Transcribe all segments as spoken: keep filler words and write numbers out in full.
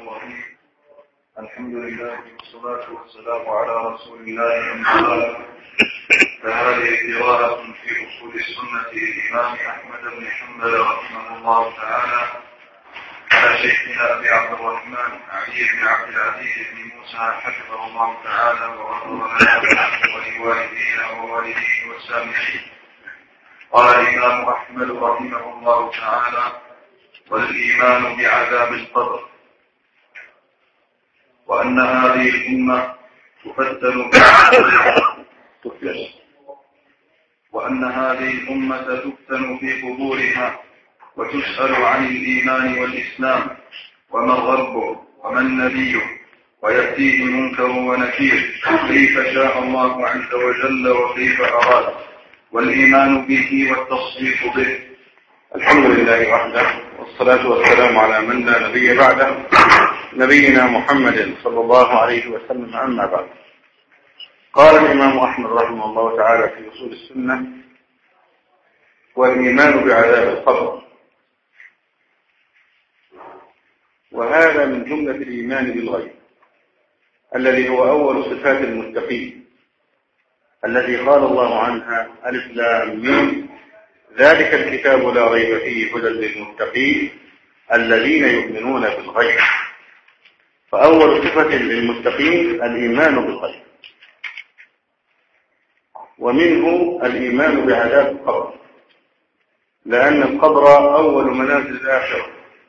الرحيم. الحمد لله والصلاة والسلام على رسول الله أما فهذه قراءة في أصول السنة للإمام أحمد بن حنبل رحمه الله تعالى على شيخنا أبي عبد الرحمن علي بن عبد العزيز بن موسى حفظه الله تعالى وغفر له ولوالدينا ووالديه والسامعين. قال الإمام أحمد رحمه الله تعالى: والإيمان بعذاب القبر، وأن هذه الأمة تفتن وأن هذه الأمة تفتن في قبورها وتسأل عن الإيمان والإسلام ومن ربه ومن نبيه، ويأتيه منكر ونكير كيف شاء الله عز وجل وكيف أراد، والإيمان به والتصديق به. الحمد لله وحده، والصلاة والسلام على من لا نبي بعده، نبينا محمد صلى الله عليه وسلم. أما بعد، قال الإمام أحمد رحمه الله تعالى في أصول السنة: والإيمان بعذاب القبر. وهذا من جملة الإيمان بالغيب الذي هو أول صفات المتقين، الذي قال الله عنها: ألف لام ميم، ذلك الكتاب لا ريب فيه هدى للمتقين الذين يؤمنون بالغيب. فأول صفة للمتقين الإيمان بالغيب، ومنه الإيمان بعذاب القبر، لأن القبر أول منازل الآخرة،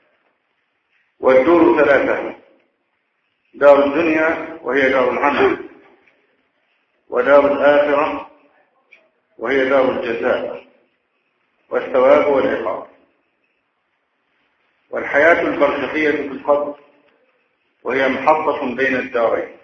والدور ثلاثة: دار الدنيا وهي دار العمل، ودار الآخرة وهي دار الجزاء والثواب والعقاب، والحياة البرزخية في القبر وهي محطة بين الدارين.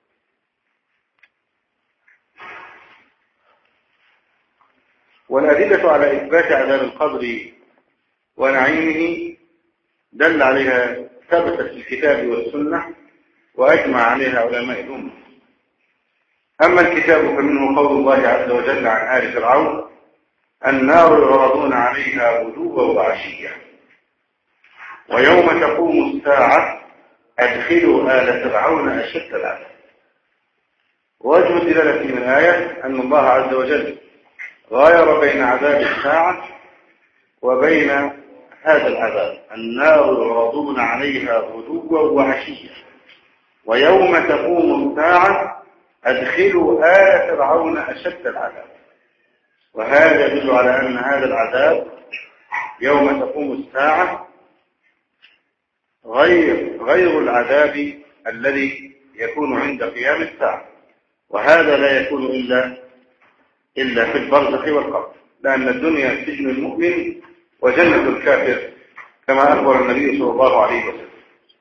والأدلة على إثبات عذاب القبر ونعيمه دل عليها ثبتت في الكتاب والسنة، وأجمع عليها علماء الأمة. أما الكتاب فمنه قول الله عز وجل عن آل فرعون: النار يعرضون عليها غدوا وعشيا، ويوم تقوم الساعة أدخلوا آل فرعون أشد العذاب. ووجه الدلالة من الآية أن الله عز وجل غاير بين عذاب الساعة وبين هذا العذاب: النار يعرضون عليها غدوا وعشيا، ويوم تقوم الساعة أدخلوا آل فرعون أشد العذاب. وهذا يدل على أن هذا العذاب يوم تقوم الساعة غير غير العذاب الذي يكون عند قيام الساعة، وهذا لا يكون إلا إلا في البرزخ والقبر، لأن الدنيا سجن المؤمن وجنة الكافر، كما أخبر النبي صلى الله عليه وسلم.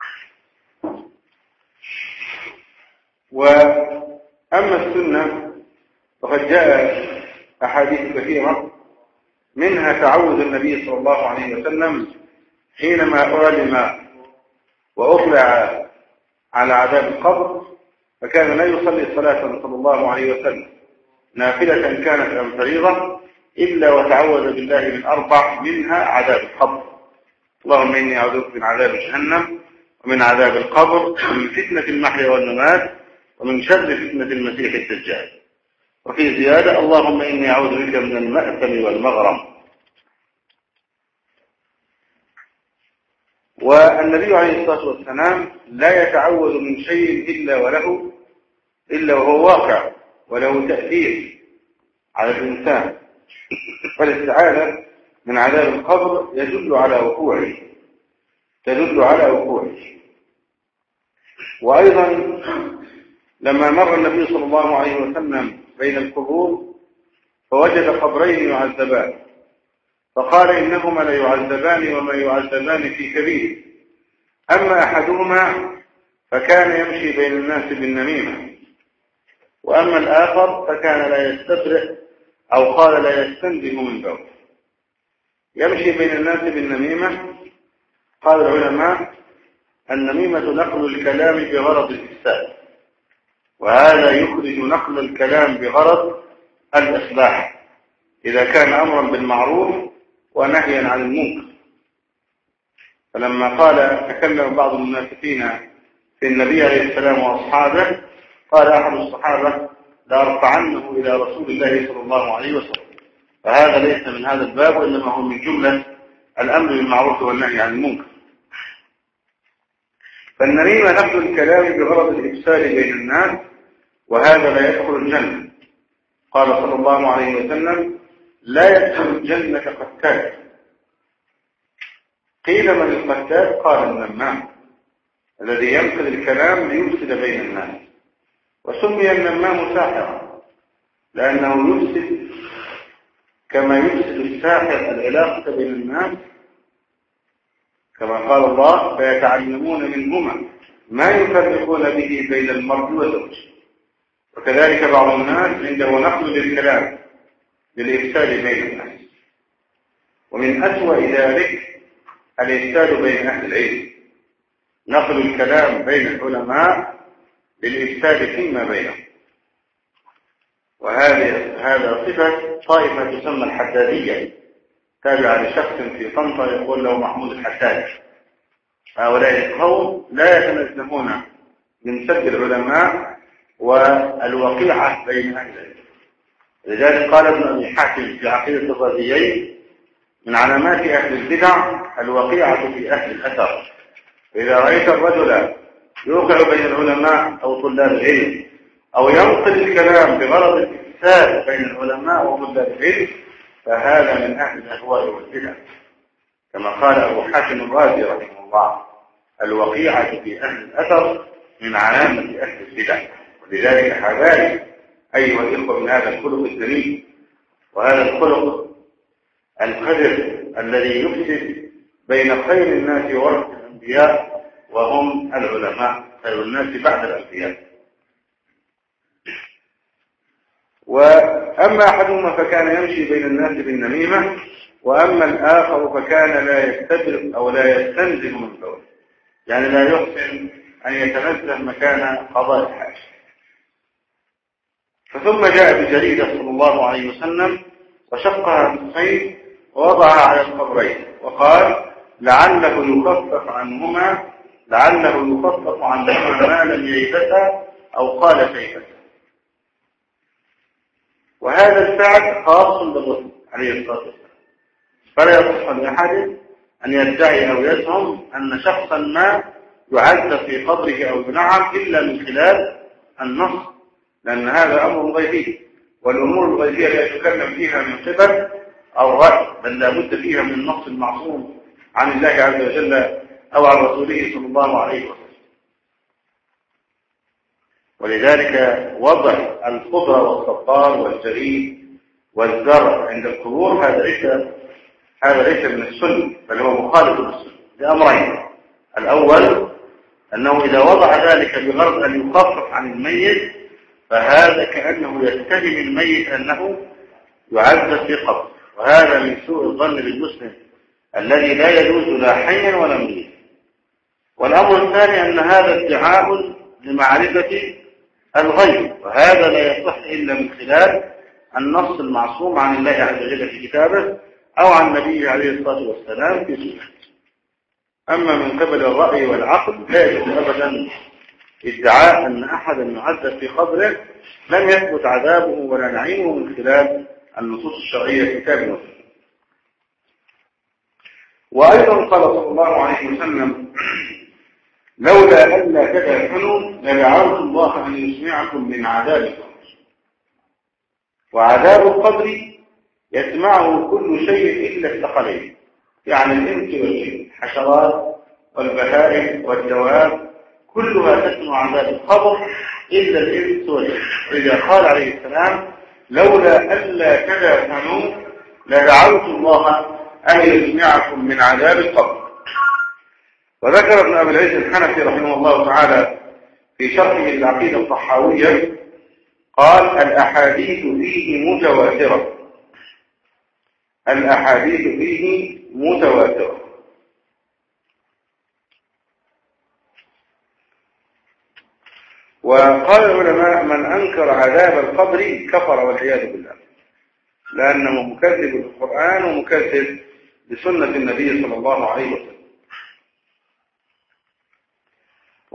وأما السنة فقد جاء أحاديث كثيرة، منها تعوذ النبي صلى الله عليه وسلم حينما أعلم وأطلع على عذاب القبر، فكان لا يصلي صلاة صلى الله عليه وسلم نافلة كانت أم فريضة إلا وتعوذ بالله من أربع، منها عذاب القبر: اللهم إني أعوذ بك من عذاب جهنم، ومن عذاب القبر، ومن فتنة المحيا والممات، ومن شر فتنة المسيح الدجال. وفي زيادة: اللهم إني أعوذ بك من المأثم والمغرم. والنبي عليه الصلاة والسلام لا يتعوذ من شيء إلا وله إلا وهو واقع وله تأثير على الإنسان. فالاستعاذة من عذاب القبر يدل على وقوعه تدل على وقوعه. وأيضا لما مر النبي صلى الله عليه وسلم بين القبور فوجد قبرين يعذبان، فقال: إنهما لا يعذبان وما يعذبان في كبير. أما أحدهما فكان يمشي بين الناس بالنميمة، وأما الآخر فكان لا يستبرئ أو قال لا يستنزه من بول. يمشي بين الناس بالنميمة، قال العلماء: النميمة نقل الكلام بغرض الإفساد، وهذا يخرج نقل الكلام بغرض الإصلاح إذا كان أمرا بالمعروف ونهيا عن المنكر. فلما قال تكلم بعض المنافقين في النبي عليه السلام وأصحابه قال أحد الصحابة لأرفعنه إلى رسول الله صلى الله عليه وسلم. فهذا ليس من هذا الباب وإنما هو من جملة الأمر بالمعروف والنهي عن المنكر. فالنميمة نقد الكلام بغرض الإفساد بين الناس، وهذا لا يدخل الجنة. قال صلى الله عليه وسلم لا يدخل الجنة قتال. قيل من القتال؟ قال النمام الذي ينقل الكلام ليفسد بين الناس. وسمي النمام ساحرا لأنه يفسد كما يفسد الساحر العلاقة بين الناس، كما قال الله فيتعلمون منهما ما يفرقون به بين المرء وزوجه. وكذلك بعض الناس عنده نقل للكلام للإفساد بين الناس. ومن أسوأ ذلك الإفساد بين أهل العلم، نقل الكلام بين العلماء للإفساد فيما بينهم. وهذه هذا صفة طائفة تسمى الحدادية، تابعة لشخص في طنطا يقول له محمود الحداد. هؤلاء القوم لا يتنزهون من سب العلماء والوقيعة بين أهل العلم. لذلك قال ابن أبي حاتم في عقيدة الرازيين من علامات أهل البدع الوقيعة في أهل الأثر. فإذا رأيت الرجل يوقع بين العلماء أو طلاب العلم أو ينقل الكلام بغرض الإفساد بين العلماء وطلاب العلم فهذا من أهل الأهواء والبدع، كما قال أبو حاتم الرازي رحمه الله الوقيعة في أهل الأثر من علامة أهل البدع. ولذلك حذاري أيها الإخوة من هذا الخلق الذميم وهذا الخلق القذر الذي يفسد بين خير الناس ورثة الأنبياء وهم العلماء، خير الناس بعد الأنبياء. وأما أحدهما فكان يمشي بين الناس بالنميمة، وأما الآخر فكان لا يستبرق أو لا يستنزه من قوله، يعني لا يحسن أن يتنزه مكان قضاء الحاجة. فثم جاء بجريدة صلى الله عليه وسلم وشقها نصفين ووضعها على القبرين وقال لعله يخفف عنهما لعله يخفف عنهما ما لم ييبسا أو قال شيئا. وهذا الفعل خاص بالرسول عليه الصلاة والسلام، فلا يصح لأحد أن يدعي أو يزعم أن شخصا ما يعذب في قبره أو ينعم إلا من خلال النص، لأن هذا أمر غيبي، والأمور الغيبية لا يتكلم فيها من قبل أو رأي، بل لا بد فيها من النص المعصوم عن الله عز وجل أو عن رسوله صلى الله عليه وسلم. ولذلك وضع الخضر والصفار والجريد والزرع عند القبور هذا ليس هذا ليس من السنة، بل هو مخالف للسنة لأمرين. الأول أنه إذا وضع ذلك بغرض أن يخفف عن الميت فهذا كأنه يتهم الميت أنه يعذب في قبره، وهذا من سوء الظن بالمسلم الذي لا يجوز لا حيا ولا ميتا. والأمر الثاني أن هذا ادعاء لمعرفة الغيب، وهذا لا يصح إلا من خلال النص المعصوم عن الله عز وجل في كتابه أو عن النبي عليه الصلاة والسلام في سنته. أما من قبل الرأي والعقل لا يجوز أبدا ادعاء أن أحدا يعذب في قبره لم يثبت عذابه ولا نعيمه من خلال النصوص الشرعية في كتاب وسنة. وأيضا قال صلى الله عليه وسلم لولا ألا تدعوا لدعوت الله أن يسمعكم من عذاب القبر. وعذاب القبر يسمعه كل شيء إلا الثقلين، يعني الإنس والجن، الحشرات والبهائم والدواب كلها تسمع عذاب القبر إلا الإنس والجن. إذا قال عليه السلام لولا ألا تدعوا لدعوت الله أن يسمعكم من عذاب القبر. وذكر ابن أبي العز الحنفي رحمه الله تعالى في شرحه للعقيدة الطحاوية قال الأحاديث فيه متواترة الأحاديث فيه متواترة وقال العلماء من أنكر عذاب القبر كفر والعياذ بالله، لأنه مكذب بالقرآن ومكذب بسنة النبي صلى الله عليه وسلم.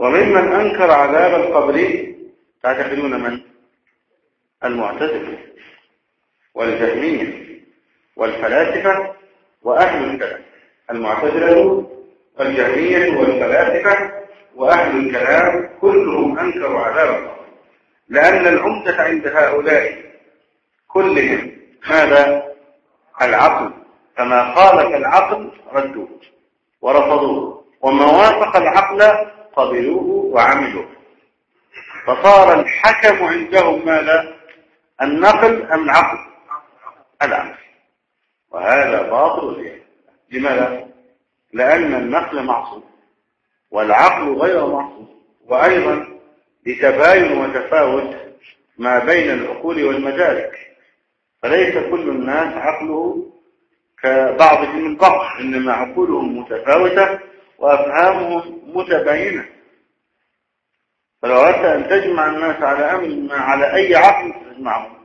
وممن أنكر عذاب القبر تعتقدون من؟ المعتزلة والجهمية والفلاسفة وأهل الكلام. المعتزلة والجهمية والفلاسفة وأهل الكلام كلهم أنكروا عذاب القبر، لأن العمدة عند هؤلاء كلهم ماذا؟ العقل، فما خالف العقل ردوه ورفضوه، وما وافق العقل قبلوه وعملوه، فصار الحكم عندهم ماذا؟ النقل أم العقل؟ العقل. وهذا باطل. لماذا؟ لأن النقل معصوم والعقل غير معصوم، وأيضا لتباين وتفاوت ما بين العقول والمدارك، فليس كل الناس عقله كبعضهم البعض، إنما عقولهم متفاوتة وأفهامهم متباينة. فلو أردت أن تجمع الناس على أمر على أي عقل تجمعهم،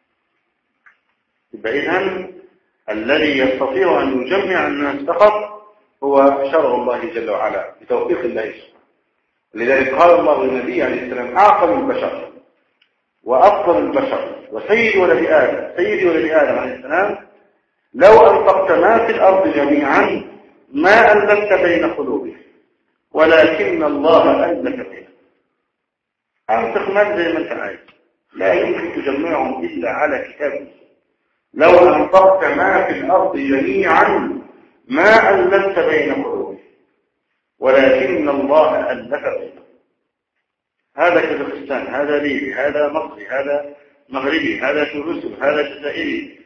يبقى إذن الذي يستطيع أن يجمع الناس فقط هو شرع الله جل وعلا بتوفيق الله سبحانه. لذلك قال الله للنبي عليه السلام: أعقل البشر وأفضل البشر وسيد ولد آدم سيد ولد آدم عليه السلام لو أنفقت ما في الأرض جميعا ما ألفت بين قلوبهم ولكن الله ألف بينهم. أنفق مال زي ما أنت عايز، لا يمكن تجمعهم إلا على كتابه. لو أنفقت ما في الأرض جميعا ما ألفت بين قلوبهم ولكن الله ألف بينهم. هذا كازاخستان، هذا ليبيا، هذا مصري، هذا مغربي، هذا تونسي، هذا جزائري،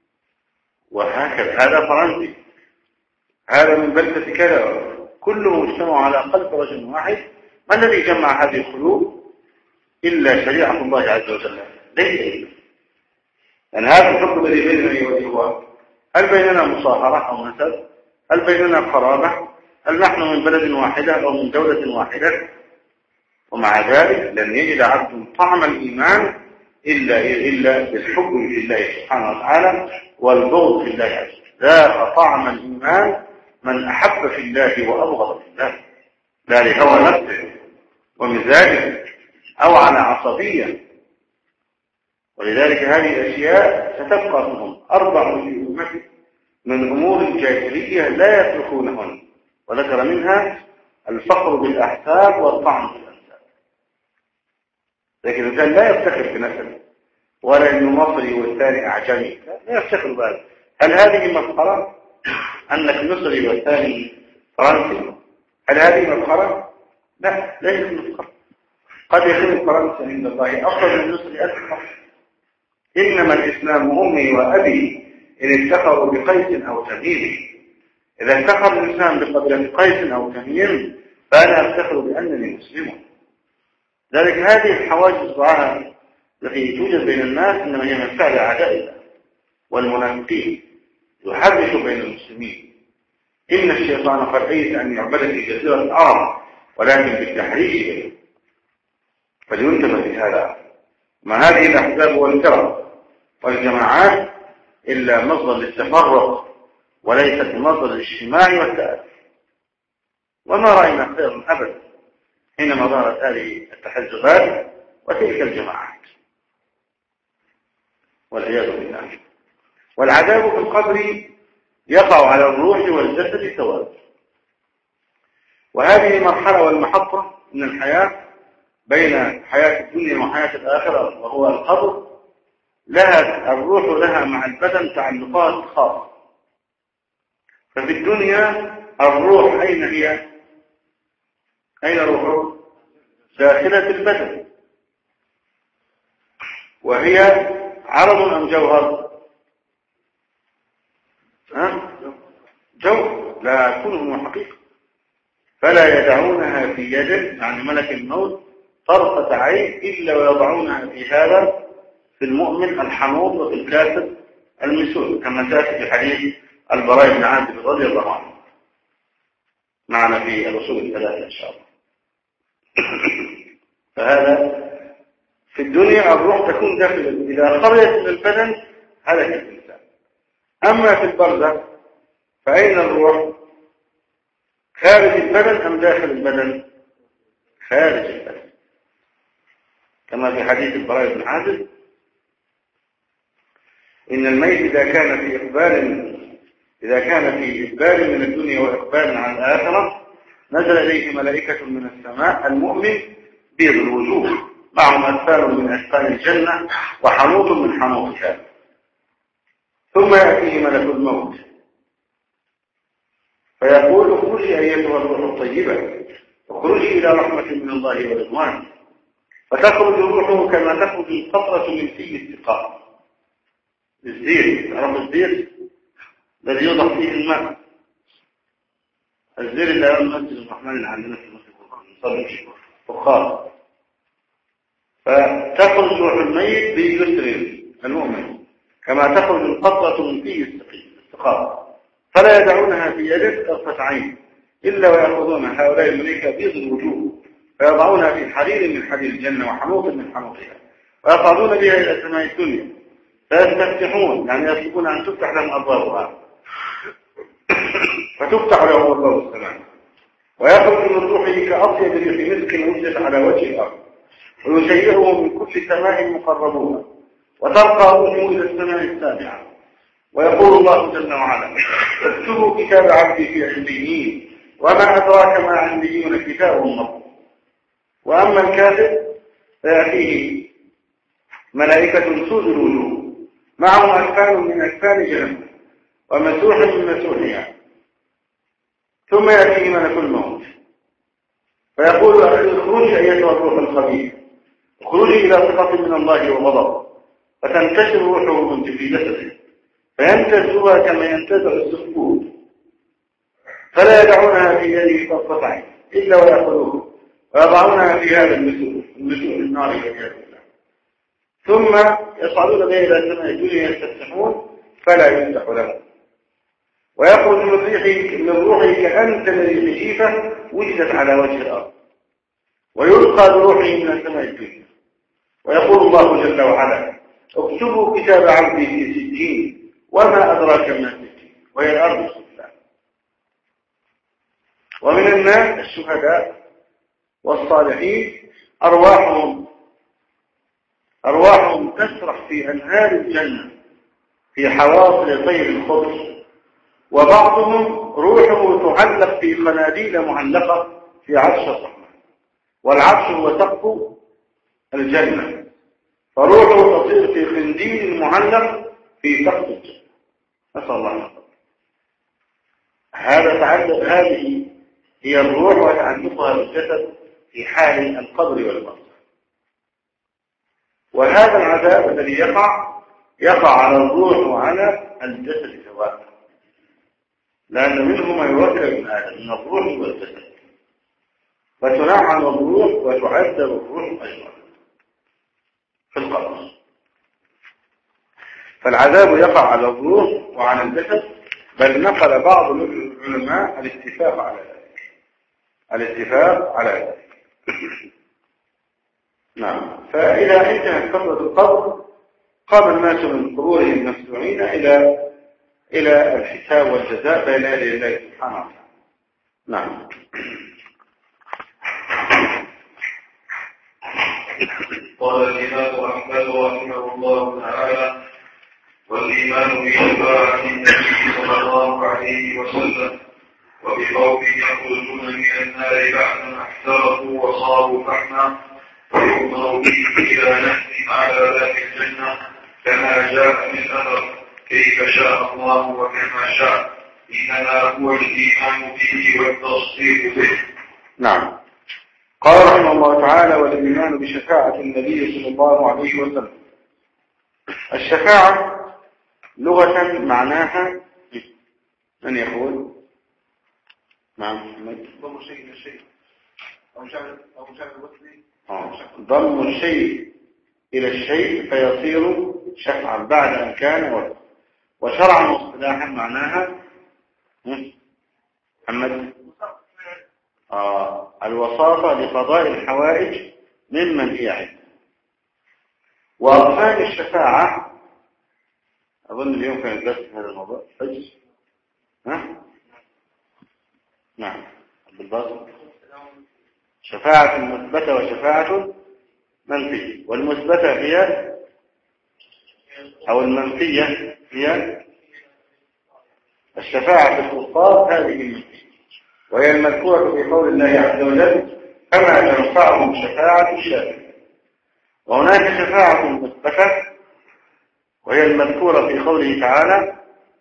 وهكذا، هذا فرنسي، هذا من بلدة كذا، كلهم اجتمعوا على قلب رجل واحد. ما الذي جمع هذه القلوب إلا شريعة الله عز وجل؟ ليس إلا يعني هذا الحكم الذي بيننا والإخوان، هل بيننا مصاهرة أو نسب؟ هل بيننا قرابة؟ هل نحن من بلد واحدة أو من دولة واحدة؟ ومع ذلك لن يجد عبد طعم الإيمان إلا إلا بالحب في الله سبحانه وتعالى والبغض في الله عز وجل. ذاق طعم الإيمان من أحب في الله وأبغض في الله، لا لهوى نفسه ومزاجه أو على عصبية. ولذلك هذه الأشياء ستبقى منهم أربع في أمته من أمور الجاهلية لا يتركونهن، وذكر منها الفقر بالأحساب والطعن في الأنساب. لكن الإنسان لا يفتخر بنسبه ولا إنه مصري والثاني أعجمي، لا يفتخر بهذا. هل هذه مفخرة أنك مصري والثاني فرنسي؟ هل هذه مفخرة؟ لا، ليست مفخرة. قد يكون الفرنسي عند الله أفضل من المصري ألف مرة. إنما الإسلام أمي وأبي إن افتخروا بقيس أو تميم. إذا افتخر الإنسان بقبيلة قيس أو تميم فأنا أفتخر بأنني مسلم. ذلك هذه الحواجز الصغيرة التي توجد بين الناس إنما هي من فعل أعداء الله والمنافقين يحرش بين المسلمين. إن الشيطان قد أيس أن يعبد في جزيرة العرب ولكن بالتحريش، فلينتبه في هذا. ما هذه الأحزاب والفرق والجماعات إلا مصدر للتفرق وليست مصدر للاجتماع والتآلف. وما رأينا خيرا أبدا حينما ظهرت هذه التحزبات وتلك الجماعات، والعياذ بالله. والعذاب في القبر يقع على الروح والجسد سواء. وهذه مرحلة والمحطة من الحياة بين حياة الدنيا وحياة الآخرة وهو القبر. لها الروح لها مع البدن تعلقات خاصة. ففي الدنيا الروح أين هي؟ أين الروح؟ داخلة البدن، وهي عرض أم جوهر؟ ها؟ جوهر لا تكون حقيقة. فلا يدعونها في يد يعني ملك الموت طرفة عين إلا ويضعونها في هذا في المؤمن الحنوط وفي الكافر المسود، كما تأتي في حديث البراء بن عازب رضي الله عنه معنا في الأصول الثلاثة إن شاء الله. فهذا في الدنيا الروح تكون داخل، إذا خرجت من البدن هلك الإنسان. أما في البرزخ فأين الروح؟ خارج البدن أم داخل البدن؟ خارج البلد، كما في حديث البراء بن عازب إن الميت إذا كان في إقبال إذا كان في إقبال من الدنيا وإقبال عن الآخرة نزل إليه ملائكة من السماء المؤمن بيض الوجوه معهم أثقال من أثقال الجنة وحنوط من حنوطها، ثم يأتيه ملك الموت فيقول اخرجي أيتها الروح الطيبة، اخرجي إلى رحمة من الله ورضوانه، فتخرج روحه كما تخرج القطرة من في السقاء. الزير، تعرف الزير الذي يوضع فيه الماء، الزير اللي هو المسجد الرحمن اللي عندنا في مصر فخار، فتخرج روح الميت بيسر المؤمن كما تخرج القطرة من فيه السقاء، فلا يدعونها في يده طرفة عين إلا ويأخذون هؤلاء الملائكة بيض الوجوه فيضعونها في حرير من حرير الجنة وحنوط من حنوطها ويصعدون بها إلى سماء الدنيا فيستفتحون، يعني يطلبون أن تفتح لهم أبوابها فتفتح لهم أبواب السماء، ويخرج من روحه كأطيب ريح مسك وجدت على وجه الأرض، ويشيعه من كل سماء مقربون، وترقى روحه إلى السماء السابعة، ويقول الله جل وعلا اكتبوا كتاب عبدي في عليين وما أدراك ما عليون كتاب مرقوم. وأما الكافر فيأتيه ملائكة سود الوجوه معهم أكفان من أكفان جهنم ومسوح من مسوحها، ثم يأتيه ملك الموت فيقول اخرجي أيتها الروح الخبيث، اخرجي إلى سخط من الله وغضب، فتنتشر روحه من في جسده فينتزعها كما ينتزع السفود، فلا يدعونها في يده طرفة عين إلا ويأخذوه ويضعونها في هذا المسوح المسوح النار والعياذ بالله، ثم يصعدون بها إلى سماء الدنيا يستفتحون فلا يفتح لهم، ويخرج من ريحه من روحه كأنتن ريح جيفة وجدت على وجه الأرض، ويلقى بروحه من السماء الدنيا، ويقول الله جل وعلا اكتبوا كتاب عبدي في سجين وما أدراك ما سجين، وهي الأرض السفلى. ومن الناس الشهداء والصالحين أرواحهم أرواحهم تسرح في أنهار الجنة في حواصل طير الخضر، وبعضهم روحه تعلق في قناديل معلقة في عرش الرحمن، والعرش هو سقف الجنة، فروحه تصير في قنديل معلق في سقف الجنة، نسأل الله العافية. هذا تعلق، هذه هي الروح وتعلقها بالجسد في حال القبر والبرزخ. وهذا العذاب الذي يقع يقع على الروح وعلى الجسد سواء، لأن منه ما يوكل ابن آدم من الروح والجسد، فتنعم الروح وتعذب الروح أيضا في القبر. فالعذاب يقع على الروح وعلى الجسد، بل نقل بعض العلماء الاتفاق على ذلك الاتفاق على ذلك نعم. فإذا انتهت فترة القبر قام الناس من قبورهم مسروعين إلى إلى الحساب والجزاء بين يدي الله سبحانه وتعالى. نعم. قال الإمام أحمد رحمه الله تعالى: والإيمان بشفاعة النبي صلى الله عليه وسلم وبقوم يخرجون من النار بعد ما احترقوا وصاروا فحما ويؤمر به إلى نحن على باب الجنة كما جاء من الأثر كيف شاء الله وكما شاء، إنما هو الإيمان به والتصديق به. نعم. قال رحمه الله تعالى: والإيمان بشفاعة النبي صلى الله عليه وسلم. الشفاعة لغة معناها من يقول؟ نعم محمد. ضم شيء إلى شيء أو جعل أو جعل وصلي. ضم الشيء إلى الشيء فيصير شفعا بعد أن كان وصلا. وشرعا واصطلاحا معناها محمد آه الوساطة لقضاء الحوائج ممن هي عنده. وأركان الشفاعة أظن اليوم كان الدرس في هذا الموضوع فجر. ها؟ نعم. عبد الباسط شفاعة مثبتة وشفاعة منفية. والمثبتة هي أو المنفية هي الشفاعة في الكفار، هذه المنفية، وهي المذكورة في قول الله عز وجل كما تنفعهم شفاعة الشافعين. وهناك شفاعة مثبتة وهي المذكورة في قوله تعالى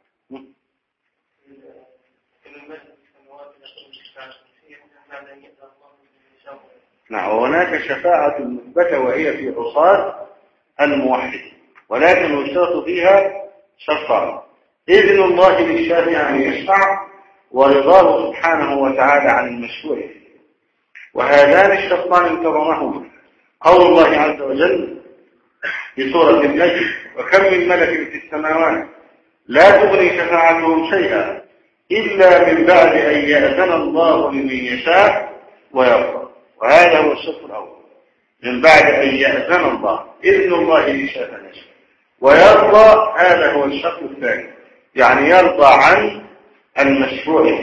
نعم. وهناك شفاعة مثبتة وهي في عصاة الموحد، ولكن يشترط فيها شرطان: إذن الله للشافع أن يشفع، ورضاه سبحانه وتعالى عن المشفوع. وهذان الشرطان انتظمهما قول الله عز وجل في سورة النجم: وكم من ملك في السماوات لا تغني شفاعتهم شيئا إلا من بعد أن يأذن الله لمن يشاء ويرضى. وهذا هو الشرط الأول، من بعد أن يأذن الله، إذن الله للشافع ويرضى، هذا هو الشرط الثاني، يعني يرضى عن المشروع.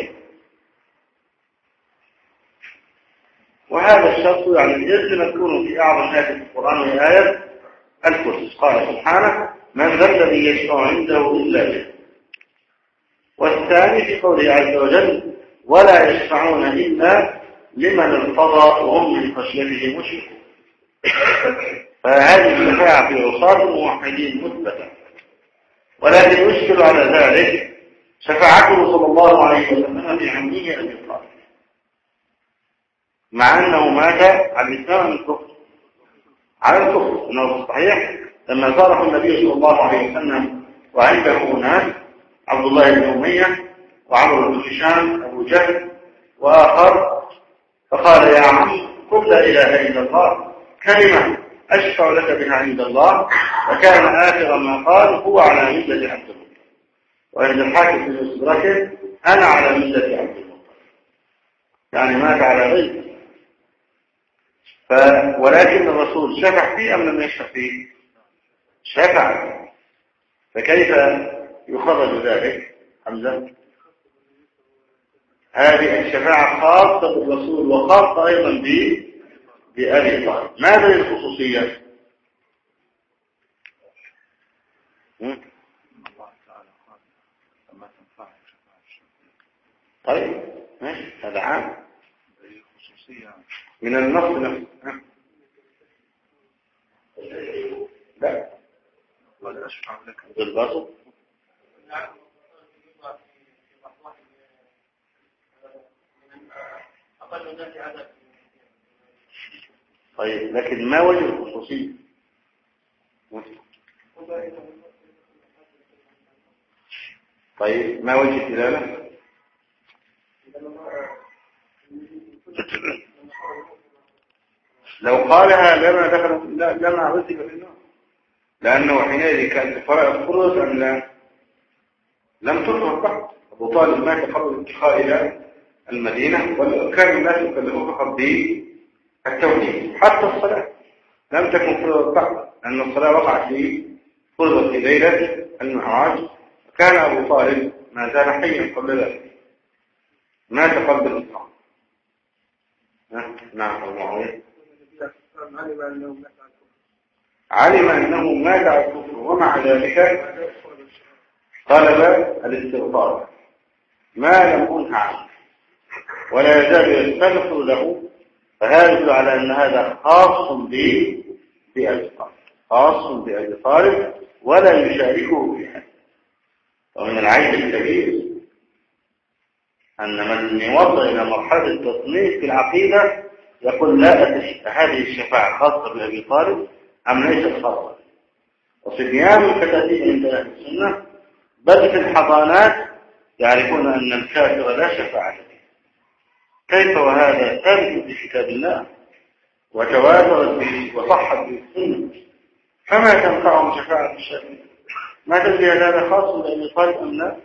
وهذا الشرط يعني الإذن مذكور في أعظم آية في القرآن وهي آية الكرسي. قال سبحانه: من ذا الذي يشفع عنده إلا به. والثاني في قوله عز وجل: ولا يشفعون إلا لمن ارتضى وهم من خشيته مشركون. فهذه الشفاعة في عصاة الموحدين مثبتة، ولكن يشكل على ذلك شفاعته صلى الله عليه وسلم في عمه أبي طالب، مع أنه مات على الإسلام من الكفر، على الكفر. إنه صحيح لما زاره النبي صلى الله عليه وسلم وعنده أناس: عبد الله بن أمية وعمرو بن هشام أبو جهل وآخر، فقال: يا عم قل لا إله إلا الله كلمة أشفع لك بها عند الله. وكان آخر ما قال: هو على ملة عبد المطلب. وعند الحاكم في مستدركه: أنا على ملة عبد المطلب، يعني مات على غيره. ف... ولكن الرسول شفع فيه أم لم يشفع فيه؟ شفع. فكيف يخرج ذلك حمزة؟ هذه الشفاعة خاصة بالرسول وخاصة أيضا به بأبي طالب. ماذا الخصوصية؟ طيب ماشي، هذا عام من النص نفسه. لا ولا أشفع لك بالبسط. طيب لكن ما وجه الخصوصية؟ طيب ما وجه الدلالة؟ لو قالها لما دخل لما عذب في النار، لأنه حينئذ كانت الفرائض فرضت أم لا؟ لم تفرض بعد. أبو طالب مات قبل الانتقال إلى المدينة، وكان الناس يكلفون فقط بالتوحيد. حتى الصلاة لم تكن فرضت بعد، لأن الصلاة وقعت في فرضت في ليلة المعراج. وكان أبو طالب ما زال حيا قبل ذلك، مات قبل الإسلام. نعم الله علم أنه مات على الكفر، ومع ذلك طلب الاستغفار ما لم أنه عنه، ولا يزال يستغفر له. فهذا يدل على أن هذا خاص به بأبي طالب، خاص بأبي طالب ولا يشاركه في حد. ومن العيب الكبير أن من يوصل إلى مرحلة التصنيف في العقيدة يقول: لا هذه الشفاعة خاصة بأبي طالب أم ليست خاصة؟ وصبيان الكتاتيب عند أهل السنة بل في الحضانات يعرفون أن الكافر لا شفاعة له. كيف وهذا ثابت في كتاب الله وتواترت به وصحت به السنة، فما تنفعهم شفاعة الشافعين؟ ما تدري هذا خاص بأبي طالب أم لا؟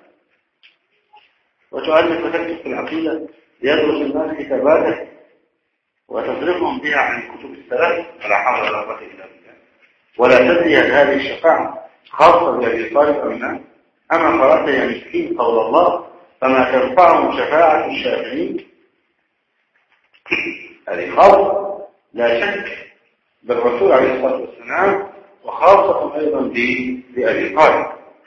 وتؤلف وتكتب في العقيدة يدرس الناس كتاباته وتصرفهم بها عن كتب السلف، ولا حول ولا قوة إلا بالله. ولا تدري هل هذه الشفاعة خاصة بأبي طالب أم لا؟ أما قرأت يا مسكين قول الله: فما تنفعهم شفاعة الشافعين. هذه خاصة لا شك بالرسول عليه الصلاة والسلام، وخاصة أيضا بأبي طالب.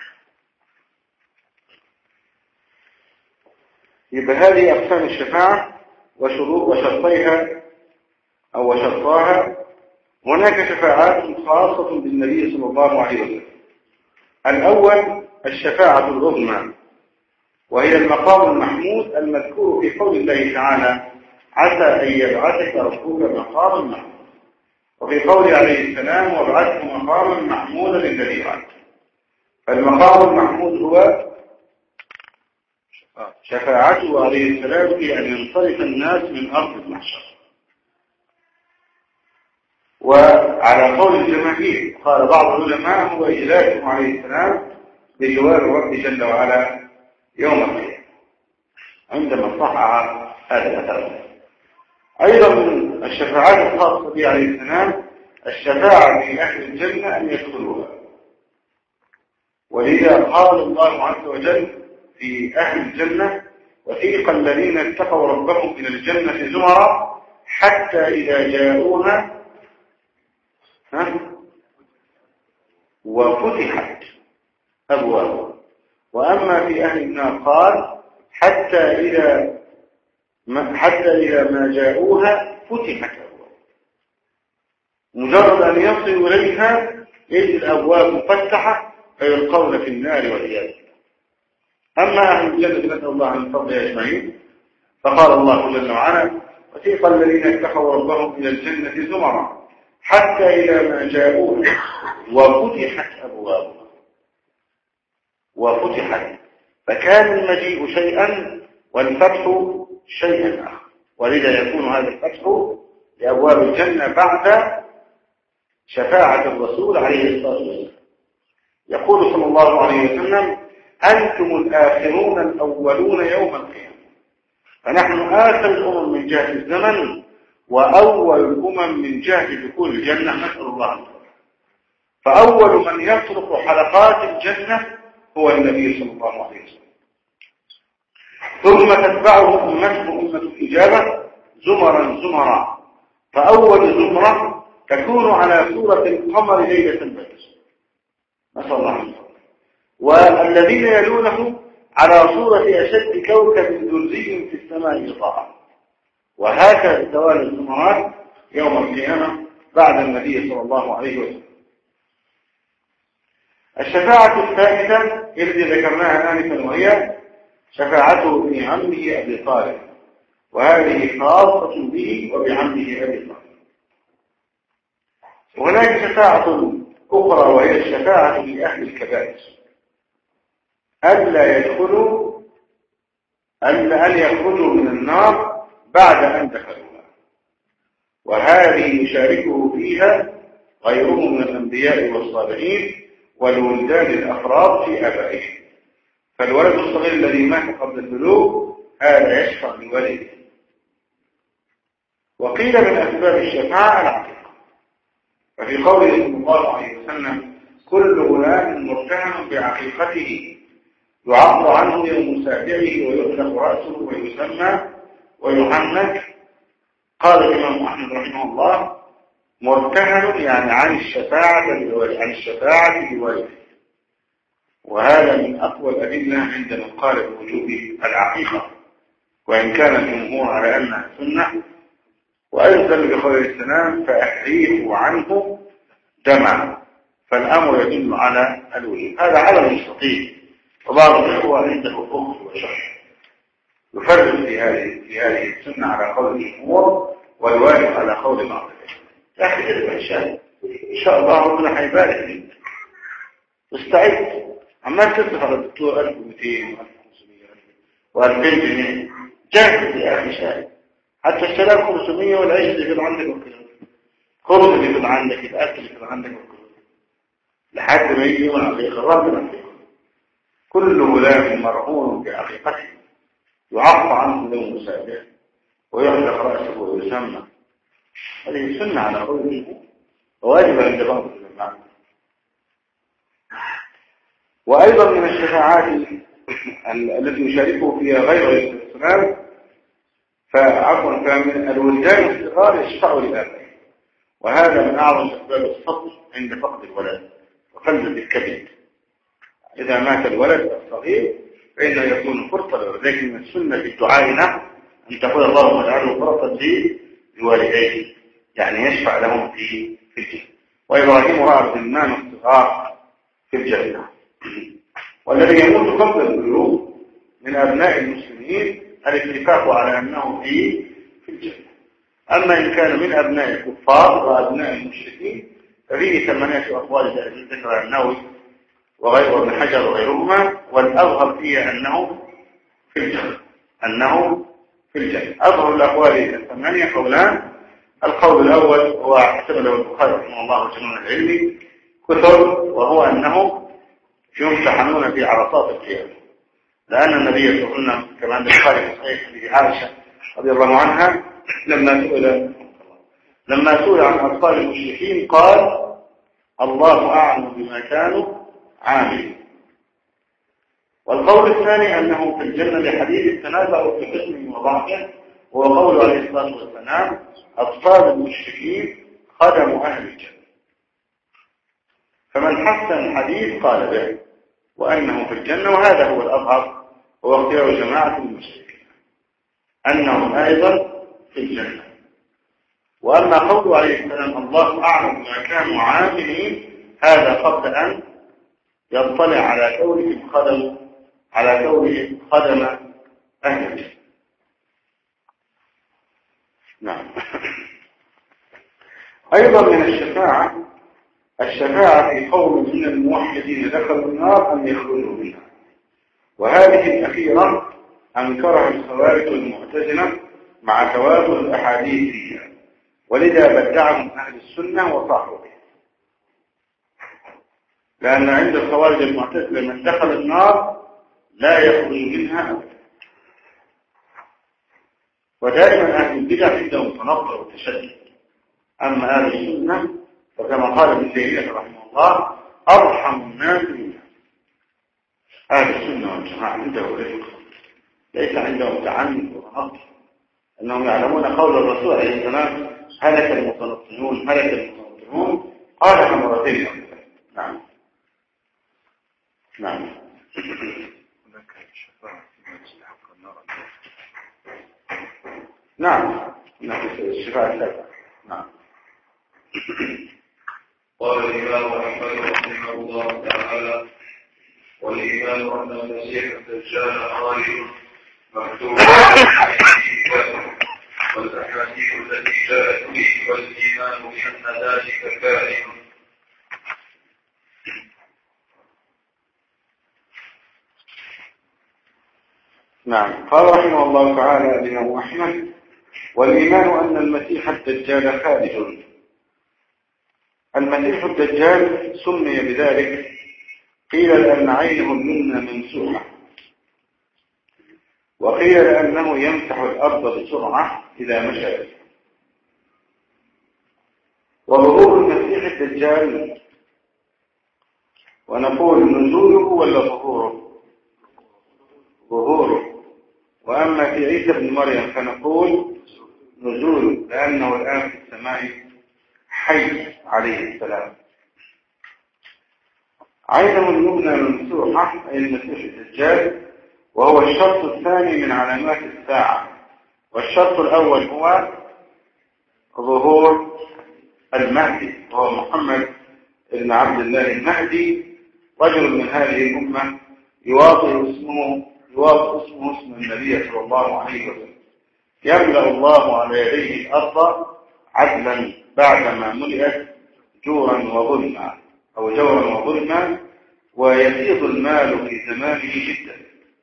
يبقى هذه أقسام الشفاعة وشروط وشرطيها أو وشرطاها. هناك شفاعات خاصة بالنبي صلى الله عليه وسلم. الأول الشفاعة العظمى، وهي المقام المحمود المذكور في قول الله تعالى: عسى أن يبعثك ربك مقاما محمودا، وفي قوله عليه السلام: وابعثه مقاما محمودا الذي وعدته. فالمقام المحمود هو شفاعته عليه السلام في أن ينصرف الناس من أرض المحشر. وعلى قول الجماهير قال بعض العلماء: هو إجلاسه عليه السلام بجوار الرب جل وعلا يوم القيامة عندما صحح هذا الأثر. أيضا من الشفاعات الخاصة به عليه السلام الشفاعة في أهل الجنة أن يدخلوها. ولذا قال الله عز وجل في أهل الجنة: وسيق الذين اتقوا ربهم إلى الجنة زمرا حتى إذا جاءوها وفتحت أبوابها. وأما في أهل النار قال: حتى إذا ما حتى إذا ما جاءوها فتحت أبوابها. مجرد أن يصلوا إليها إذ الأبواب مفتحة فيلقون في النار والعياذ بالله. أما أهل الجنة نسأل الله أن يفضل أجمعين، فقال الله جل وعلا: وسيق الذين اتقوا ربهم إلى الجنة زمرا حتى إذا ما جاءوها وفتحت أبوابها. وفتحت، فكان المجيء شيئا والفتح شيئا آخر، ولذا يكون هذا الفتح لأبواب الجنة بعد شفاعة الرسول عليه الصلاة والسلام. يقول صلى الله عليه وسلم: أنتم الآخرون الأولون يوم القيامة. فنحن آخر الأمم من جهة الزمن وأول الأمم من جهة دخول الجنة، نسأل الله عنه. فأول من يطرق حلقات الجنة هو النبي صلى الله عليه وسلم، ثم تتبعه أمته أمة الإجابة زمرا زمرا. فأول زمرة تكون على صورة القمر ليلة البدر، نسأل الله عنه. والذين يلونه على صورة أشد كوكب درزي في السماء إضاءة. وهكذا توالي الزمرات يوم القيامة بعد النبي صلى الله عليه وسلم. الشفاعة الثالثة التي ذكرناها آنفا وهي شفاعته بعمه أبي طالب، وهذه خاصة به وبعمه أبي طالب. وهناك شفاعة أخرى وهي الشفاعة لأهل الكبائر ألا يدخلوا أن يخرجوا من النار بعد أن دخلوها، وهذه يشاركه فيها غيرهم من الأنبياء والصالحين والولدان الأفراد في آبائهم. فالولد الصغير الذي مات قبل البلوغ هذا يشفع لولده. وقيل من أسباب الشفاعة العقيقة، ففي قوله صلى الله عليه وسلم: كل غلام مرتهن بعقيقته يعبر عنه يوم سابعه ويؤلف رأسه ويسمى ويحنك. قال الإمام أحمد رحمه الله: مرتهن يعني عن الشفاعة عن الشفاعة بوالده. وهذا من أقوى الأدلة عند من قال بوجوب العقيقة، وإن كان الجمهور على أنها سنة. وأيضا بقول السلام: فأحريه عنه دمع، فالأمر يدل على الوجوب. هذا على المستقيم. وبعض الإخوة عنده فخر وشرح يفرق في هذه في هذه السنة على قول الجمهور والواجب على قول بعض الإخوة. لكن تلك الشيء إن شاء الله ربنا حيبارك لك. استعد عمال تصرف على الدكتور ألف ومئتين وألف وخمسمائة وألفين جنيه، جاهز يا أخي شاهد. حتى الشلال خمسمائة والعيش اللي في عندك والكلام، خبز اللي في عندك، الأكل اللي في عندك والكلام، لحد ما يجي يوم العقيقة ربنا فيكم. كل غلام مرهون بعقيقته يعفى عنه يوم سابع ويحلق رأسه ويسمى. هذه سنة على قوله وواجب عند بعض العلماء. وأيضا من الشفاعات التي يشاركه فيها غير الإسلام فعفوا فمن الولدان الصغار يشفعوا للآباء، وهذا من أعظم أسباب الصبر عند فقد الولد وقلة الكبد. إذا مات الولد الصغير فإنه يكون فرصة، لكن من سنة الدعاء له أن تقول اللهم اجعله فرصة لي لوالديه، يعني يشفع لهم في في الجنة. وإبراهيم رأى الغلمان الصغار في الجنة. والذي يموت قبل البلوغ من أبناء المسلمين الاتفاق على أنه في في الجنة. أما إن كان من أبناء الكفار وأبناء المشركين ففيه ثمانية أقوال لأهل ذكر النووي وغير ابن حجر وغيرهما، والأظهر فيه أنه في الجنة، أنه في الجنة. أظهر الأقوال الثمانية قولان. القول الأول هو حسب له البخاري رحمه الله جميع العلم كثر، وهو أنه يمتحنون في عرصات القيامة، لأن النبي صلى الله عليه وسلم كما عند البخاري في صحيح حديث عائشة رضي الله عنها لما سئل لما سئل عن أطفال المشركين قال الله أعلم بما كانوا عاملين. والقول الثاني أنه في الجنة لحديث التنازع في حسنه وضعفه، وهو قول عليه الصلاة والسلام أطفال المشركين خدم أهل الجنة. فمن حسن الحديث قال به وأنه في الجنة، وهذا هو الأظهر هو اختيار جماعة المشركين أنهم أيضا في الجنة. وأما قول عليه السلام الله أعلم ما كانوا عاملين، هذا قبل أن يطلع على كونهم خدم على كونهم خدم أهل الجنة. نعم. أيضا من الشفاعة الشفاعة في قوم من الموحدين دخلوا النار أن يخرجوا منها، وهذه الأخيرة أنكرها الخوارج والمعتزلة مع تواتر الأحاديث فيها، ولذا بدعهم أهل السنة وصاحوا بها، لأن عند الخوارج المعتزلة من دخل النار لا يخرج منها أبدا. ودائما أهل البدع عندهم تنطع وتشدد. أما أهل السنة فكما قال ابن تيمية رحمه الله أرحم الناس بالله. أهل السنة والجماعة عندهم رفق، ليس عندهم تعنت وتنطع، أنهم يعلمون قول الرسول عليه السلام هلك المتنطعون هلك المتنطعون، قالها مرتين. نعم نعم. نعم نعم الشفاعة الثالثة. نعم. قال الإمام أحمد رحمه الله تعالى والإيمان أن المسيح الدجال خالد مكتوب والأحاديث التي جاءت به والإيمان بأن ذلك كائن. نعم. قال رحمه الله تعالى الإمام أحمد والإيمان أن المسيح الدجال خارج. المسيح الدجال سمي بذلك قيل لأن عينه اليمنى ممسوحة، وقيل لأنه يمسح الأرض بسرعة إذا مشى. وظهور المسيح الدجال ونقول نزوله ولا ظهوره؟ ظهوره. وأما في عيسى بن مريم فنقول نزوله، لأنه الآن في السماء حي عليه السلام. عينه اليمنى ممسوحة أي المسيح الدجال، وهو الشرط الثاني من علامات الساعة. والشرط الأول هو ظهور المهدي، وهو محمد بن عبد الله المهدي، رجل من هذه الأمة يواطئ اسمه يواطئ اسمه اسم النبي صلى الله عليه وسلم. يملأ الله على يديه الأرض عدلا بعدما ملئت جورا وظلما أو جورا وظلما، ويفيض المال في زمانه جدا.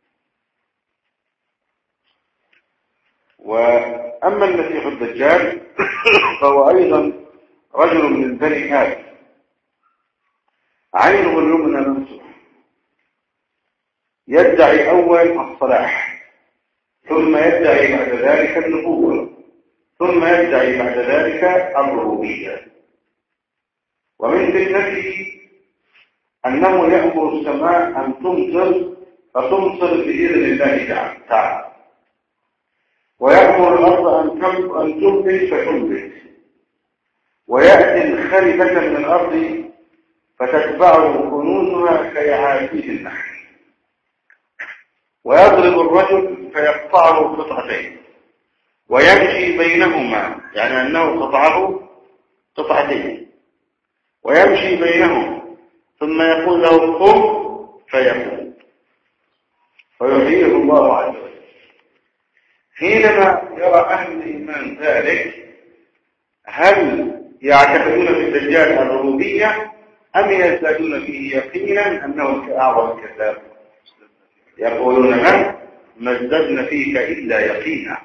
وأما المسيح الدجال فهو أيضا رجل من بني آدم، عينه اليمنى ممسوحة، يدعي أول الصلاح، ثم يدعي بعد ذلك النبوة، ثم يدعي بعد ذلك الربوبية. ومن فتنته أنه يأمر السماء أن تمطر فتمطر بإذن الله تعالى، ويأمر الأرض أن تنبت فتنبت، ويأتي الخلفة من الأرض فتتبعه كنوزها كيعاسيب النحل، ويضرب الرجل فيقطعه قطعتين ويمشي بينهما، يعني أنه قطعه قطعتين ويمشي بينهم، ثم يقول له قم فيقوم، فيحييه الله عز وجل. حينما يرى أهل الإيمان ذلك، هل يعتقدون في الدجال الربوبية أم يزدادون فيه يقينا أنه أعظم الكذاب؟ يقولون من ما ازددنا فيك إلا يقينا،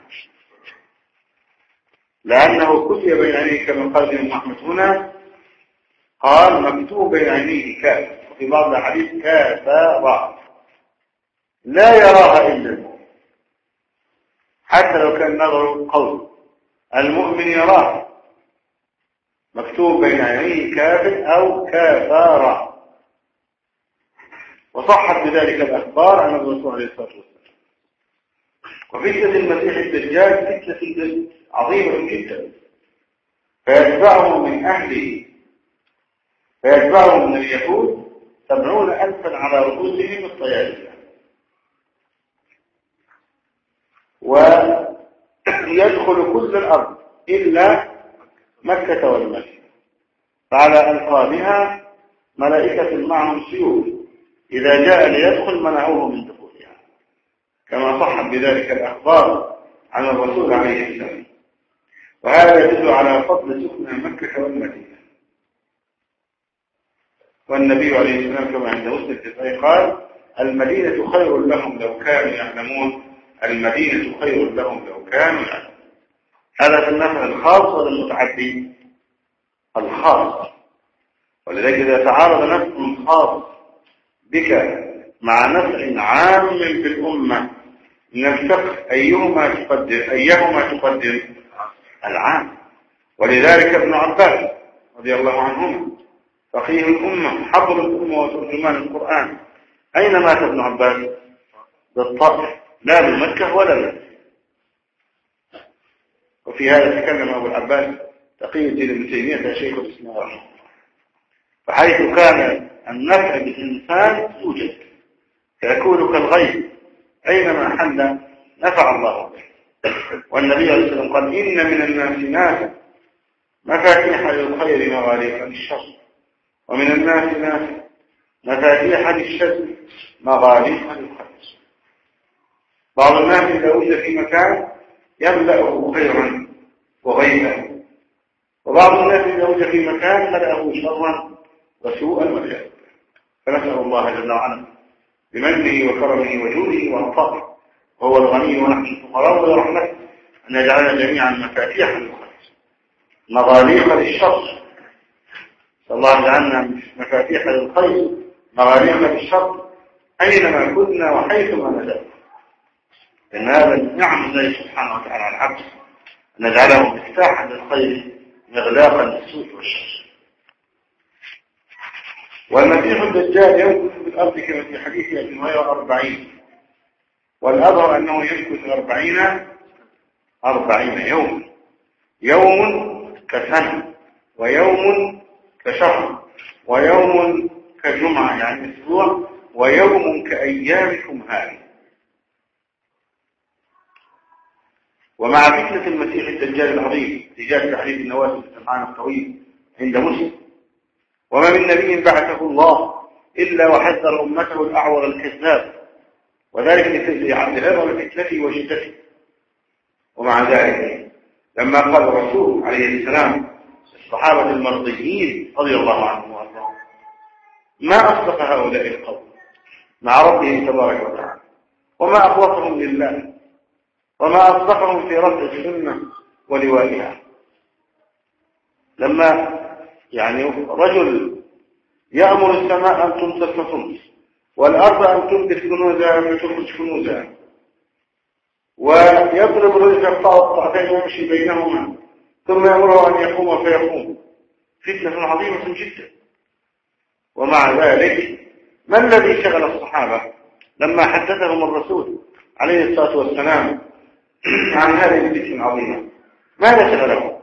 لأنه كتب بين عينيه كما قال ابن محمد هنا، قال مكتوب بين عينيه كاف، وفي بعض الحديث كافا لا يراها إلا المؤمن، حتى لو كان نظره قول المؤمن يراه، مكتوب بين عينيه كاف أو كافارا. وصحت بذلك الأخبار عن الرسول عليه الصلاة والسلام. وفتنة المسيح الدجال فتنة عظيمة جدا، فيتبعه من أهله فيتبعه من اليهود سبعون ألفا على رؤوسهم الطيالسة، ويدخل كل الأرض إلا مكة والمدينة، فعلى ألقابها ملائكة معهم سيوف، إذا جاء ليدخل منعوه من دخولها، كما صح بذلك الأخبار عن الرسول عليه السلام. وهذا يدل على فضل سكن مكة والمدينة. والنبي عليه السلام كما عند مسلم قال المدينة خير لهم لو كانوا يعلمون، المدينة خير لهم لو كانوا يعلمون. هذا في النفع الخاص ولا المتعدي؟ الخاص. ولذلك إذا تعارض نفع خاص بك مع نفع عام في الأمة نفتق أيهما تقدم أيهما تقدم العام. ولذلك ابن عباس رضي الله عنهما فقيه الأمة حبر الأمة وترجمان القرآن، أين مات ابن عباس؟ بالطائف، لا بمكة ولا بالمدينة. وفي هذا تكلم أبو العباس تقي الدين ابن تيمية شيخ الإسلام رحمه الله، فحيث كان النفع بالإنسان يوجد فيكون كالغيب، أينما حل نفع الله به. والنبي عليه الصلاة والسلام قال إن من الناس ناسا مفاتيح للخير مغاليق للشر، ومن الناس ناس مفاتيح للشر مغاليق للخير. بعض الناس إذا وجد في مكان يملأه خيرا وغيبا، وبعض الناس إذا وجد في مكان ملأه شرا وسوءا وشرا. فنسأل الله جل وعلا بمنه وكرمه وجوده وعطائه، وهو الغني ونحن الفقراء، ورحمته أن يجعلنا جميعا مفاتيح للخير مغاليق للشر. الله جعلنا مفاتيح للخير مغاليق للشر أينما كنا وحيثما نزلنا. إن هذا نعم الله سبحانه وتعالى على العبد أن نجعله مفتاحا للخير مغلاقا للسوء والشر. والمسيح الدجال يمكث في الأرض كما في حديث ابن هريرة أربعين، والأظهر أنه يمكث أربعين أربعين يوما، يوم كسنة، ويوم كشهر، ويوم كجمعة يعني أسبوع، ويوم كأيامكم هذه. ومع فتنة المسيح الدجال العظيم رجال تحريف النواسل السمعان الطويل عند مسلم، وما من نبي بعثه الله إلا وحذر أمته الأعور الكذاب، وذلك لعظم فتنته وشدته. ومع ذلك لما قال الرسول عليه السلام الصحابة المرضيين رضي الله عنهم وارضاهم ما أصدق هؤلاء القوم مع ربهم تبارك وتعالى، وما أخلصهم لله، وما أصدقهم في رد السنة ولوائها. لما يعني رجل يأمر السماء أن تمطر فتمطر، والأرض أن تنبت كنوزها فتخرج كنوزها، ويضرب الرجل يقطع القطعتين ويمشي بينهما، ثم يأمره أن يقوم فيقوم، فتنة عظيمة جدا. ومع ذلك ما الذي شغل الصحابة لما حدثهم الرسول عليه الصلاة والسلام عن هذه الفتنة العظيمة. ماذا شغله؟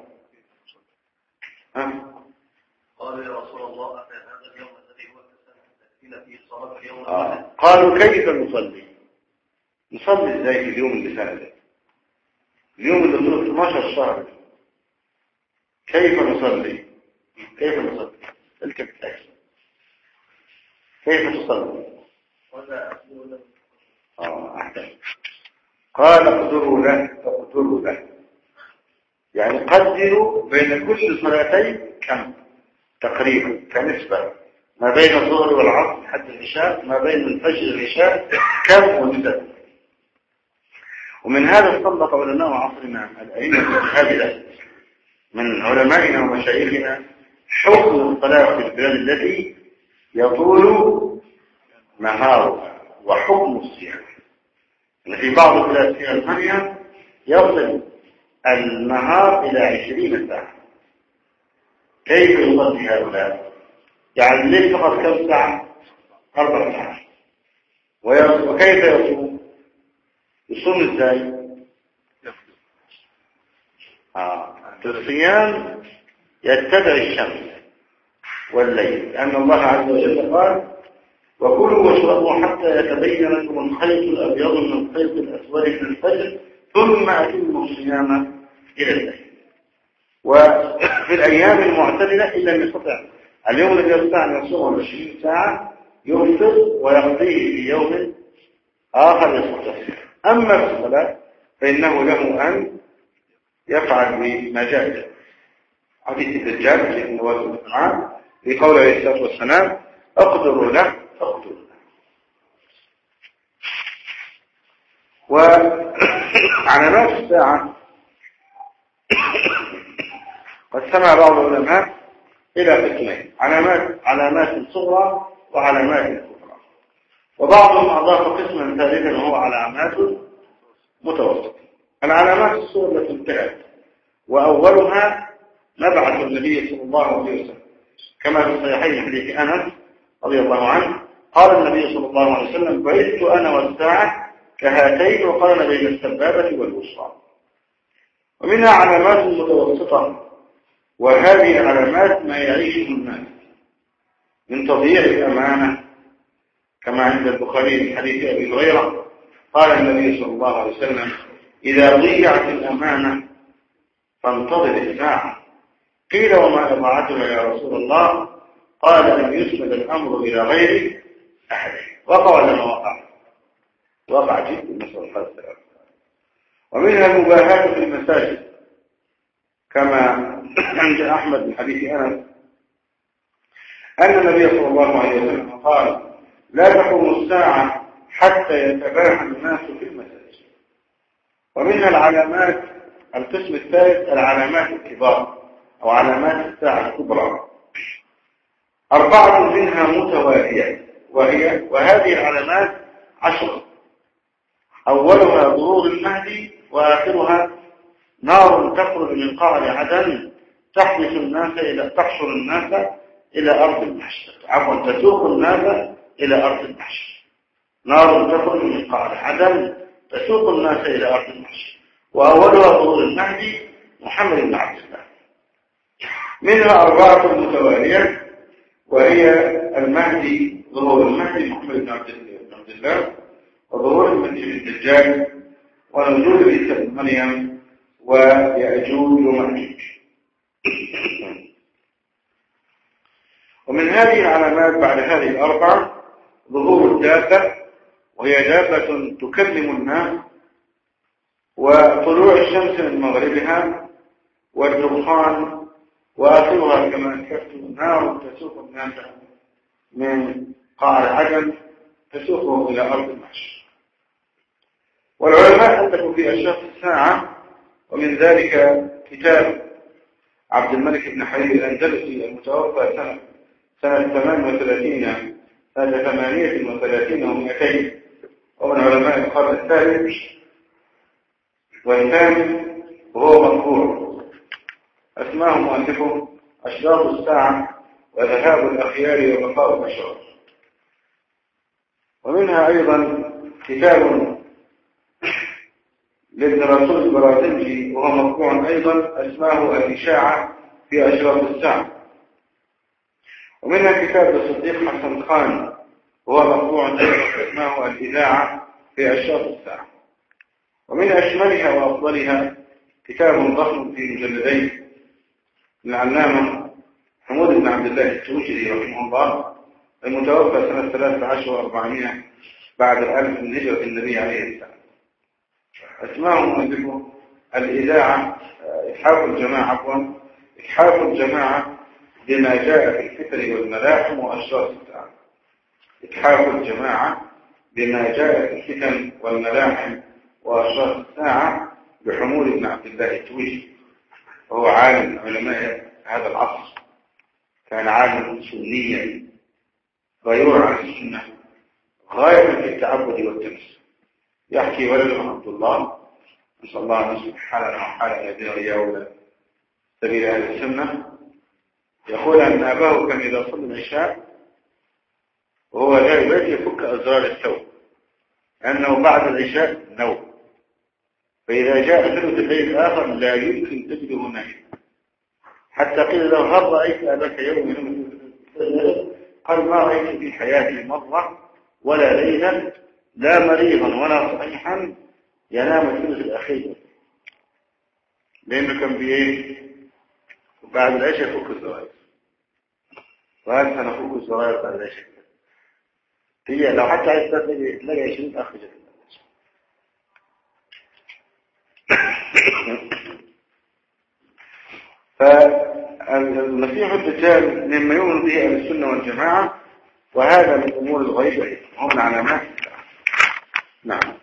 ها؟ قالوا يا رسول الله أتى هذا اليوم الذي هو تأتينا فيه الصلاة في يوم آه. قالوا كيف نصلي؟ نصلي ازاي في اليوم اللي سنة اليوم اللي طلع اثناشر شهر؟ كيف نصلي؟ كيف نصلي؟ تلك التأكيد كيف تصلي؟ آه أحسن. قال اقدروا له فاقدروا له، يعني قدروا بين كل صلاتين كم تقريبا كنسبة ما بين الظهر والعصر حتى العشاء، ما بين الفجر والعشاء كم ونسبة. ومن هذا استنبط علماء عصرنا الأئمة الكبار من علمائنا ومشايخنا حكم الصلاة في البلاد التي يطول نهارها وحكم الصيام. إن في بعض البلاد فيها القرية يصل النهار إلى عشرين ساعة. كيف يصلي هؤلاء؟ يعني الليل فقط كم ساعة؟ أربع ساعات. وكيف يصوم؟ يصوم ازاي؟ آه. الصيام يتبع الشمس والليل، لأن الله عز وجل قال وكلوا واشربوا حتى يتبين لكم الخيط الأبيض من الخيط الأسود من الفجر ثم أتموا الصيام إلى الليل. وفي الأيام المعتدلة إلا أن يستطيع اليوم الذي يستطيع أن يصوم عشرين ساعة يفطر ويقضيه في يوم آخر يستطيع. أما في الصلاة فإنه له أن يفعل بما جاء حديث الدجال في النواس والسمعان لقول عليه الصلاة والسلام أقدروا له أقدروا له. وعلامات الساعة قد سمع بعض العلماء إلى قسمين: علامات علامات صغرى وعلامات كبرى، وبعضهم أضاف قسما ثالثا وهو علامات متوسطة. العلامات الصغرى التي انتهت وأولها مبعث النبي صلى الله عليه وسلم، كما في الصحيحين حديث أنس رضي الله عنه قال النبي صلى الله عليه وسلم بعثت أنا والساعة كهاتين وقارن بين السبابة والوسطى. ومنها علامات متوسطة، وهذه العلامات ما يعيشه الناس من تضييع الأمانة، كما عند البخاري من حديث أبي هريرة قال النبي صلى الله عليه وسلم إذا ضيعت الأمانة فانتظر الساعة. قيل وما إضاعتها يا رسول الله؟ قال أن يسند الأمر إلى غير أحد. وقع ولا ما وقع؟ وقع جدا نسأل الله السلامة. ومنها المباهاة في المساجد، كما عند أحمد من حديث أنس أن النبي صلى الله عليه وسلم قال لا تقوم الساعة حتى يتباهى الناس في المساجد. ومنها العلامات القسم الثالث العلامات الكبار أو علامات الساعة الكبرى، أربعة منها متوالية، وهي وهذه العلامات عشرة: أولها ظهور المهدي، وآخرها نار تخرج من قعر عدن تحبس الناس إلى تحشر الناس إلى أرض المحشر، عفوا تسوق الناس إلى أرض المحشر. نار تخرج من قعر عدن تسوق الناس إلى أرض المحشر، وأولها ظهور المهدي محمد بن عبد الله. منها أربعة متوالية، وهي المهدي ظهور المهدي محمد بن عبد الله، وظهور المسيح الدجال، ونزول عيسى بن مريم، ويأجوج ومأجوج. ومن هذه العلامات بعد هذه الأربعة ظهور الدابة، وهي دابة تكلم الناس، وطلوع الشمس من مغربها، والدخان، وآخرها كما ذكرت نار تسوق الناس من قعر عدن تسوقهم إلى أرض المحشر. والعلماء ألفوا في أشراط الساعة، ومن ذلك كتاب عبد الملك بن حبيب الأندلسي المتوفى سنة سنة ثمان وثلاثين سنة ثمانية وثلاثين ومئتين، ومن علماء القرن الثالث والثامن، وهو مطبوع. أسماه مؤلفه أشراط الساعة وذهاب الأخيار وبقاء الأشرار. ومنها أيضا كتاب لابن رسول البرازنجي وهو مطبوع أيضا، اسمه الإشاعة في أشراط الساعة. ومنها كتاب الصديق حسن خان وهو مطبوع أيضا، اسمه الإذاعة في أشراط الساعة. ومن أشملها وأفضلها كتاب ضخم في مجلدين للعلامة حمود بن عبد الله التوجري رحمه الله، المتوفى سنة ثلاثة عشر وأربعمائة بعد الألف من هجرة النبي عليه السلام. اسمه مؤلفه الإذاعة إتحاف الجماعة عفوا إتحاف الجماعة بما جاء في الفتن والملاحم وأشراط الساعة. إتحاف الجماعة بما جاء في الفتن والملاحم وأشراط الساعة بحمود بن عبد الله التوجري، وهو عالم من علماء هذا العصر، كان عالما سنيا غيور عن السنة غاية في التعبد والتمس. يحكي ولده عبد الله، نسأل الله أن يصلح حالنا وحال الذين رجعوا سبيل أهل السنة، يقول أن أباه كان إذا صلى العشاء وهو جاي بيت يفك أزرار الثوب، أنه بعد العشاء نوم، فإذا جاء ثلث الليل الآخر لا يمكن تجده نائما، حتى قيل له هل رأيت أباك يوم يوم؟ قال ما رأيت في حياتي مرة ولا ليلة لا مريضا ولا صحيحا ينام الثلث الأخير، لأنه كان بإيه؟ بعد العشاء يفك الزراير، وهل سنفك الزراير بعد العشاء؟ هي لو حتى عايز تلاقي عشرين أخ جدا. فالمسيح الدجال مما يؤمن به أهل السنة والجماعة، وهذا من أمور الغيب ومن علامات. نعم.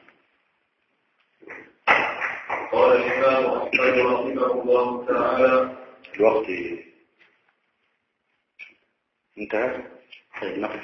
قال الإمام أحمد رحمه الله تعالى الوقت انتهى. طيب نقف.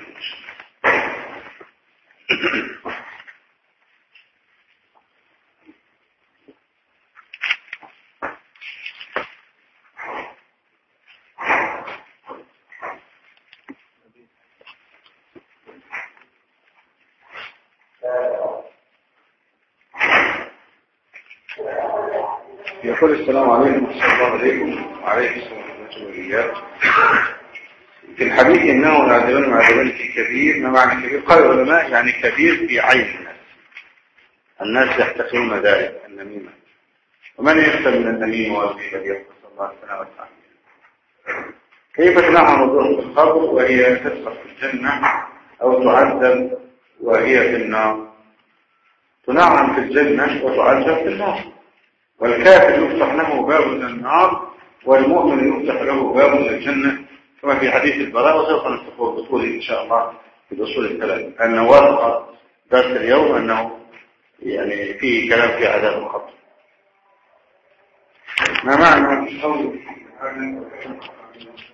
يقول السلام عليكم ورحمة الله عليكم وعليكم السلام ورحمة الله وبركاته. في الحديث إنه العدلان معدلان في كبير. ما معنى كبير؟ قال العلماء يعني كبير في عين الناس، الناس يحتقرون ذلك النميمة، ومن يخشى من النميمة والغيبة يقول صلى الله عليه وسلم والسلام. كيف تنعم الروح في القبر وهي تسقط في الجنة أو تعذب وهي في النار؟ تنعم في الجنة وتعذب في النار، والكافر يفتح له باب من النار والمؤمن يفتح له باب من الجنة، كما في حديث البراء، وسوف نستفيد بطوله إن شاء الله في الأصول الثلاث. أنه وافق درس اليوم أنه يعني فيه كلام في عذاب القبر. ما معنى قوله